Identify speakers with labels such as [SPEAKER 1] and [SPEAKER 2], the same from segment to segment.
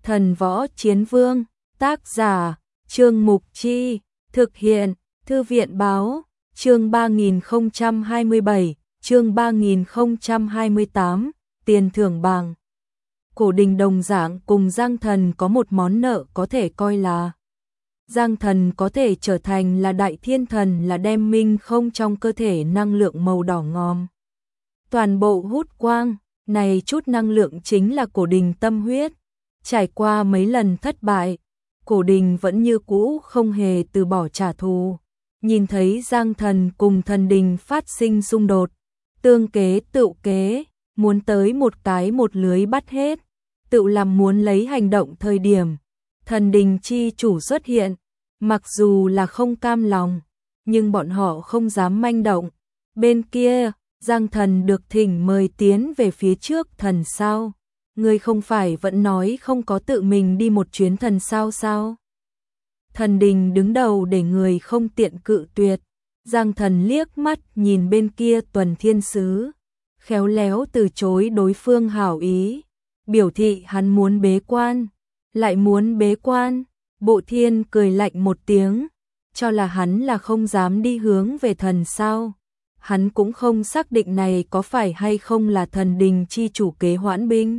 [SPEAKER 1] Thần Võ Chiến Vương, tác giả, Trương Mục Chi, thực hiện, Thư viện Báo, chương 3027, chương 3028, tiền thưởng bảng. Cổ Đình đồng dạng cùng Giang Thần có một món nợ có thể coi là Giang Thần có thể trở thành là đại thiên thần là đem minh không trong cơ thể năng lượng màu đỏ ngòm. Toàn bộ hút quang, này chút năng lượng chính là Cổ Đình tâm huyết. Trải qua mấy lần thất bại, Cổ Đình vẫn như cũ không hề từ bỏ trả thù. Nhìn thấy Giang Thần cùng thần đình phát sinh xung đột, tương kế tựu kế, muốn tới một cái một lưới bắt hết, tự làm muốn lấy hành động thời điểm. Thần đình chi chủ xuất hiện, mặc dù là không cam lòng, nhưng bọn họ không dám manh động. Bên kia, Giang Thần được thỉnh mời tiến về phía trước thần sao. Ngươi không phải vẫn nói không có tự mình đi một chuyến thần sao sao? Thần đình đứng đầu để người không tiện cự tuyệt. Giang Thần liếc mắt nhìn bên kia Tuần Thiên Sứ, khéo léo từ chối đối phương hảo ý, biểu thị hắn muốn bế quan, lại muốn bế quan. Bộ Thiên cười lạnh một tiếng, cho là hắn là không dám đi hướng về thần sao. Hắn cũng không xác định này có phải hay không là thần đình chi chủ kế hoãn binh.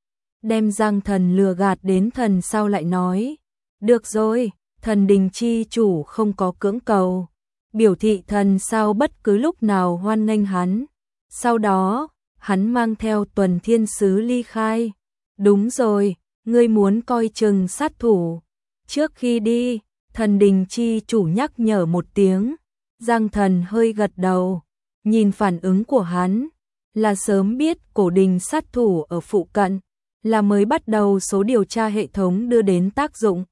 [SPEAKER 1] Đem Giang Thần lừa gạt đến thần sao lại nói, được rồi, thần đình chi chủ không có cưỡng cầu, biểu thị thần sao bất cứ lúc nào hoan nghênh hắn. Sau đó, hắn mang theo Tuần Thiên Sứ ly khai. Đúng rồi, ngươi muốn coi chừng sát thủ. Trước khi đi, thần đình chi chủ nhắc nhở một tiếng. Giang Thần hơi gật đầu, nhìn phản ứng của hắn, là sớm biết Cổ Đình sát thủ ở phụ cận, là mới bắt đầu số điều tra hệ thống đưa đến tác dụng.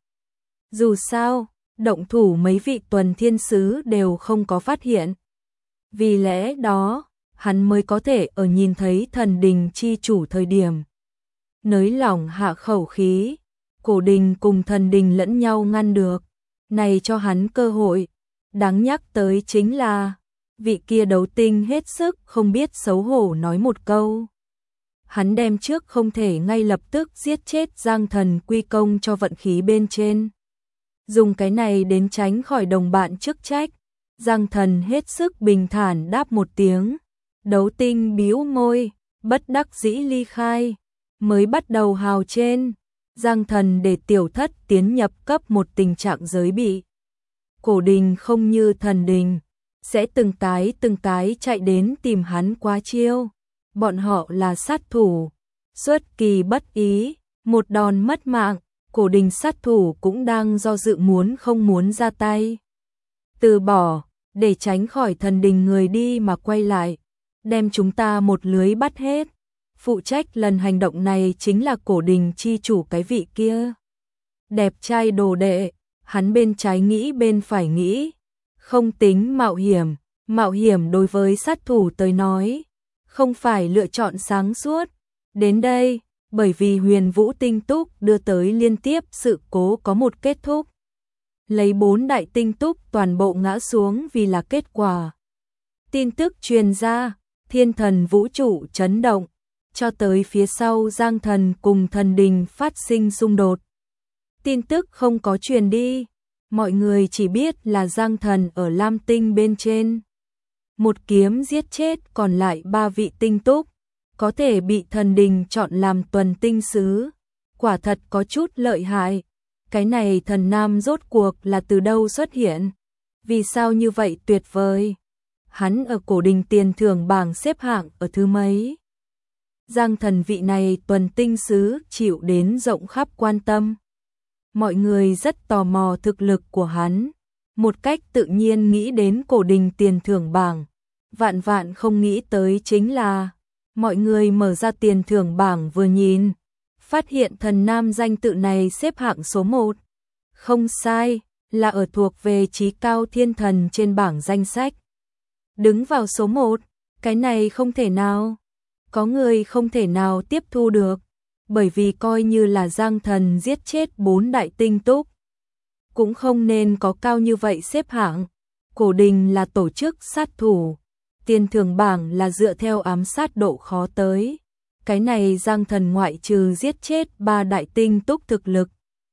[SPEAKER 1] Dù sao, động thủ mấy vị Tuần Thiên Sứ đều không có phát hiện. Vì lẽ đó, hắn mới có thể ở nhìn thấy thần đình chi chủ thời điểm nới lỏng hạ khẩu khí. Cổ Đình cùng thần đình lẫn nhau ngăn được, này cho hắn cơ hội. Đáng nhắc tới chính là vị kia đấu tinh hết sức không biết xấu hổ nói một câu. Hắn đem trước không thể ngay lập tức giết chết Giang Thần quy công cho vận khí bên trên, dùng cái này đến tránh khỏi đồng bạn chức trách. Giang Thần hết sức bình thản đáp một tiếng, đấu tinh bĩu môi, bất đắc dĩ ly khai. Mới bắt đầu hào trên, Giang Thần để tiểu thất tiến nhập cấp một tình trạng giới bị. Cổ Đình không như thần đình, sẽ từng cái chạy đến tìm hắn quá chiêu. Bọn họ là sát thủ, xuất kỳ bất ý, một đòn mất mạng. Cổ Đình sát thủ cũng đang do dự muốn không muốn ra tay. Từ bỏ, để tránh khỏi thần đình người đi mà quay lại, đem chúng ta một lưới bắt hết. Phụ trách lần hành động này chính là Cổ Đình chi chủ cái vị kia. Đẹp trai đồ đệ, hắn bên trái nghĩ bên phải nghĩ, không tính mạo hiểm đối với sát thủ tới nói, không phải lựa chọn sáng suốt. Đến đây, bởi vì Huyền Vũ tinh túc đưa tới liên tiếp sự cố có một kết thúc. Lấy 4 đại tinh túc toàn bộ ngã xuống vì là kết quả. Tin tức truyền ra, thiên thần vũ trụ chấn động, cho tới phía sau Giang Thần cùng thần đình phát sinh xung đột. Tin tức không có truyền đi, mọi người chỉ biết là Giang Thần ở Lam Tinh bên trên một kiếm giết chết còn lại 3 vị tinh túc, có thể bị thần đình chọn làm Tuần Tinh Sứ, quả thật có chút lợi hại. Cái này thần nam rốt cuộc là từ đâu xuất hiện? Vì sao như vậy tuyệt vời? Hắn ở Cổ Đình tiền thưởng bảng xếp hạng ở thứ mấy? Giang Thần vị này Tuần Tinh Sứ chịu đến rộng khắp quan tâm. Mọi người rất tò mò thực lực của hắn, một cách tự nhiên nghĩ đến Cổ Đình tiền thưởng bảng. Vạn không nghĩ tới chính là, mọi người mở ra tiền thưởng bảng vừa nhìn, phát hiện thần nam danh tự này xếp hạng số 1. Không sai, là ở thuộc về trí cao thiên thần trên bảng danh sách. Đứng vào số 1, cái này không thể nào. Có người không thể nào tiếp thu được, bởi vì coi như là Giang Thần giết chết 4 đại tinh túc, cũng không nên có cao như vậy xếp hạng. Cổ Đình là tổ chức sát thủ, tiền thưởng bảng là dựa theo ám sát độ khó tới. Cái này Giang Thần ngoại trừ giết chết 3 đại tinh túc thực lực,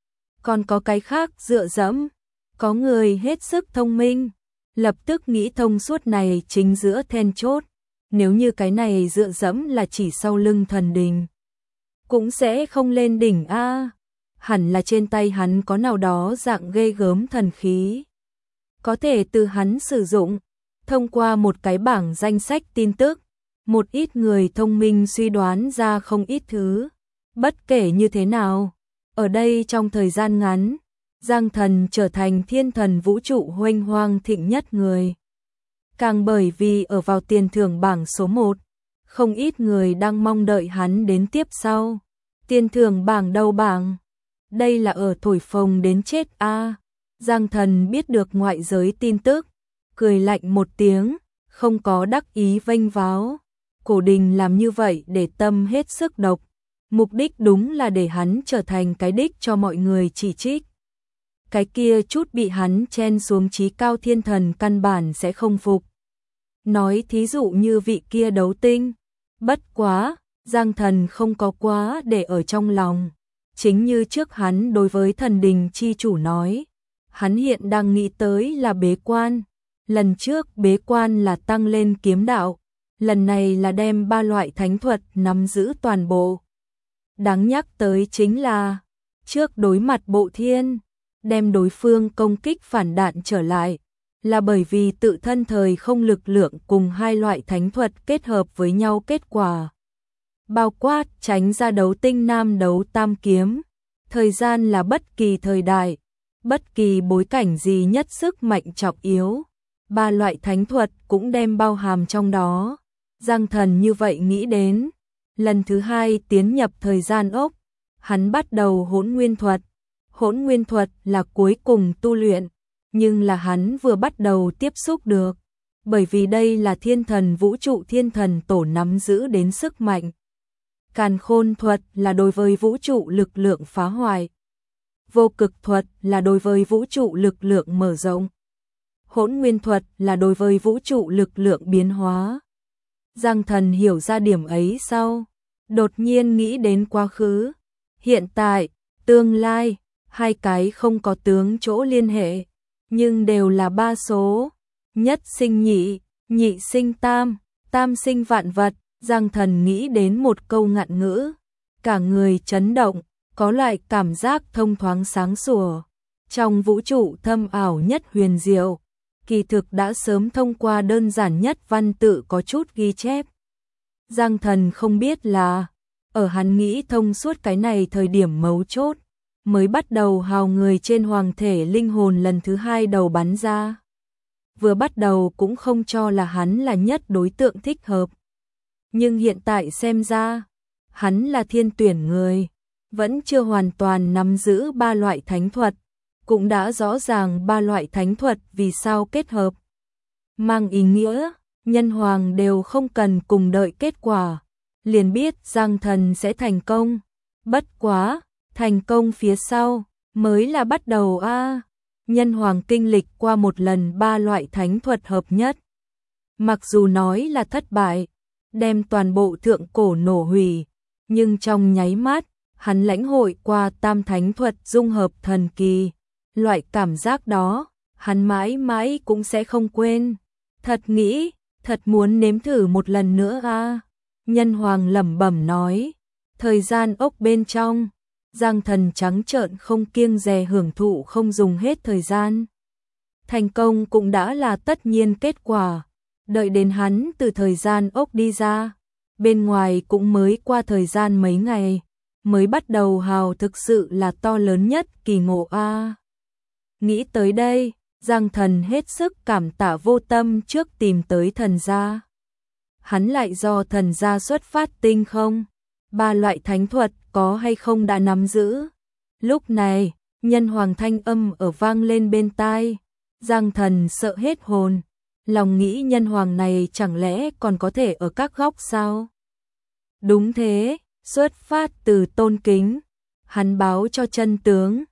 [SPEAKER 1] còn có cái khác dựa dẫm, có người hết sức thông minh, lập tức nghĩ thông suốt này chính giữa then chốt, nếu như cái này dựa dẫm là chỉ sau lưng thần đình, cũng sẽ không lên đỉnh a, hẳn là trên tay hắn có nào đó dạng ghê gớm thần khí, có thể từ hắn sử dụng. Thông qua một cái bảng danh sách tin tức, một ít người thông minh suy đoán ra không ít thứ. Bất kể như thế nào, ở đây trong thời gian ngắn, Giang Thần trở thành thiên thần vũ trụ huênh hoang thịnh nhất người. Càng bởi vì ở vào tiền thưởng bảng số 1, không ít người đang mong đợi hắn đến tiếp sau. Tiền thưởng bảng đầu bảng, đây là ở thổi phồng đến chết a. Giang Thần biết được ngoại giới tin tức, cười lạnh một tiếng, không có đắc ý vênh váo. Cổ Đình làm như vậy để tâm hết sức độc, mục đích đúng là để hắn trở thành cái đích cho mọi người chỉ trích. Cái kia chút bị hắn chen xuống chí cao thiên thần căn bản sẽ không phục. Nói thí dụ như vị kia đấu tinh, bất quá, Giang Thần không có quá để ở trong lòng. Chính như trước hắn đối với thần đình chi chủ nói, hắn hiện đang nghĩ tới là bế quan. Lần trước bế quan là tăng lên kiếm đạo, lần này là đem 3 loại thánh thuật nắm giữ toàn bộ. Đáng nhắc tới chính là, trước đối mặt Bộ Thiên, đem đối phương công kích phản đạn trở lại, là bởi vì tự thân thời không lực lượng cùng 2 loại thánh thuật kết hợp với nhau kết quả. Bao quát tránh ra đấu tinh nam đấu tam kiếm, thời gian là bất kỳ thời đại, bất kỳ bối cảnh gì nhất sức mạnh trọng yếu. 3 loại thánh thuật cũng đem bao hàm trong đó. Giang Thần như vậy nghĩ đến, lần thứ 2 tiến nhập thời gian ốc, hắn bắt đầu hỗn nguyên thuật. Hỗn nguyên thuật là cuối cùng tu luyện, nhưng là hắn vừa bắt đầu tiếp xúc được, bởi vì đây là thiên thần vũ trụ thiên thần tổ nắm giữ đến sức mạnh. Càn khôn thuật là đối với vũ trụ lực lượng phá hoại. Vô cực thuật là đối với vũ trụ lực lượng mở rộng. Hỗn nguyên thuật là đối với vũ trụ lực lượng biến hóa. Giang Thần hiểu ra điểm ấy sau, đột nhiên nghĩ đến quá khứ, hiện tại, tương lai, 2 cái không có tướng chỗ liên hệ, nhưng đều là 3 số, nhất sinh nhị, nhị sinh tam, tam sinh vạn vật. Giang Thần nghĩ đến một câu ngạn ngữ, cả người chấn động, có loại cảm giác thông thoáng sáng sủa, trong vũ trụ thâm ảo nhất huyền diệu. Kỳ thực đã sớm thông qua đơn giản nhất văn tự có chút ghi chép. Giang Thần không biết là, ở hắn nghĩ thông suốt cái này thời điểm mấu chốt, mới bắt đầu hào người trên hoàng thể linh hồn lần thứ 2 đầu bắn ra. Vừa bắt đầu cũng không cho là hắn là nhất đối tượng thích hợp. Nhưng hiện tại xem ra, hắn là thiên tuyển người, vẫn chưa hoàn toàn nắm giữ 3 loại thánh thuật. Cũng đã rõ ràng 3 loại thánh thuật vì sao kết hợp. Mang ý nghĩa, nhân hoàng đều không cần cùng đợi kết quả, liền biết Giang Thần sẽ thành công. Bất quá, thành công phía sau, mới là bắt đầu a. Nhân hoàng kinh lịch qua một lần 3 loại thánh thuật hợp nhất. Mặc dù nói là thất bại, đem toàn bộ thượng cổ nổ hủy, nhưng trong nháy mắt, hắn lãnh hội qua tam thánh thuật dung hợp thần kỳ. Loại cảm giác đó, hắn mãi mãi cũng sẽ không quên. Thật nghĩ, thật muốn nếm thử một lần nữa a. Nhân hoàng lẩm bẩm nói. Thời gian ốc bên trong, Giang Thần trắng trợn không kiêng dè hưởng thụ không dùng hết thời gian. Thành công cũng đã là tất nhiên kết quả. Đợi đến hắn từ thời gian ốc đi ra, bên ngoài cũng mới qua thời gian mấy ngày, mới bắt đầu hào thực sự là to lớn nhất kỳ ngộ a. Nghĩ tới đây, Giang Thần hết sức cảm tạ vô tâm trước tìm tới thần gia. Hắn lại do thần gia xuất phát tinh không? 3 loại thánh thuật có hay không đã nắm giữ? Lúc này, nhân hoàng thanh âm ở vang lên bên tai. Giang Thần sợ hết hồn. Lòng nghĩ nhân hoàng này chẳng lẽ còn có thể ở các góc sao? Đúng thế, xuất phát từ tôn kính. Hắn báo cho chân tướng.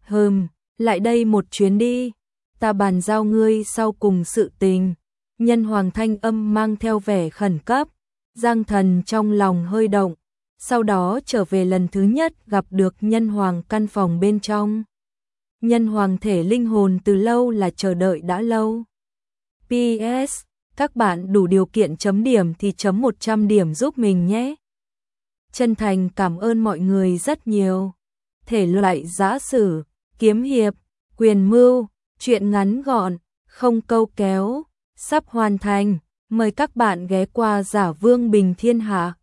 [SPEAKER 1] Lại đây một chuyến đi, ta bàn giao ngươi sau cùng sự tình. Nhân hoàng thanh âm mang theo vẻ khẩn cấp, Giang Thần trong lòng hơi động, sau đó trở về lần thứ nhất gặp được nhân hoàng căn phòng bên trong. Nhân hoàng thể linh hồn từ lâu là chờ đợi đã lâu. PS, các bạn đủ điều kiện chấm điểm thì chấm 100 điểm giúp mình nhé. Chân thành cảm ơn mọi người rất nhiều. Thể loại giã sử, kiếm hiệp, quyền mưu, truyện ngắn gọn, không câu kéo, sắp hoàn thành. Mời các bạn ghé qua Giả Vương Bình Thiên Hạ.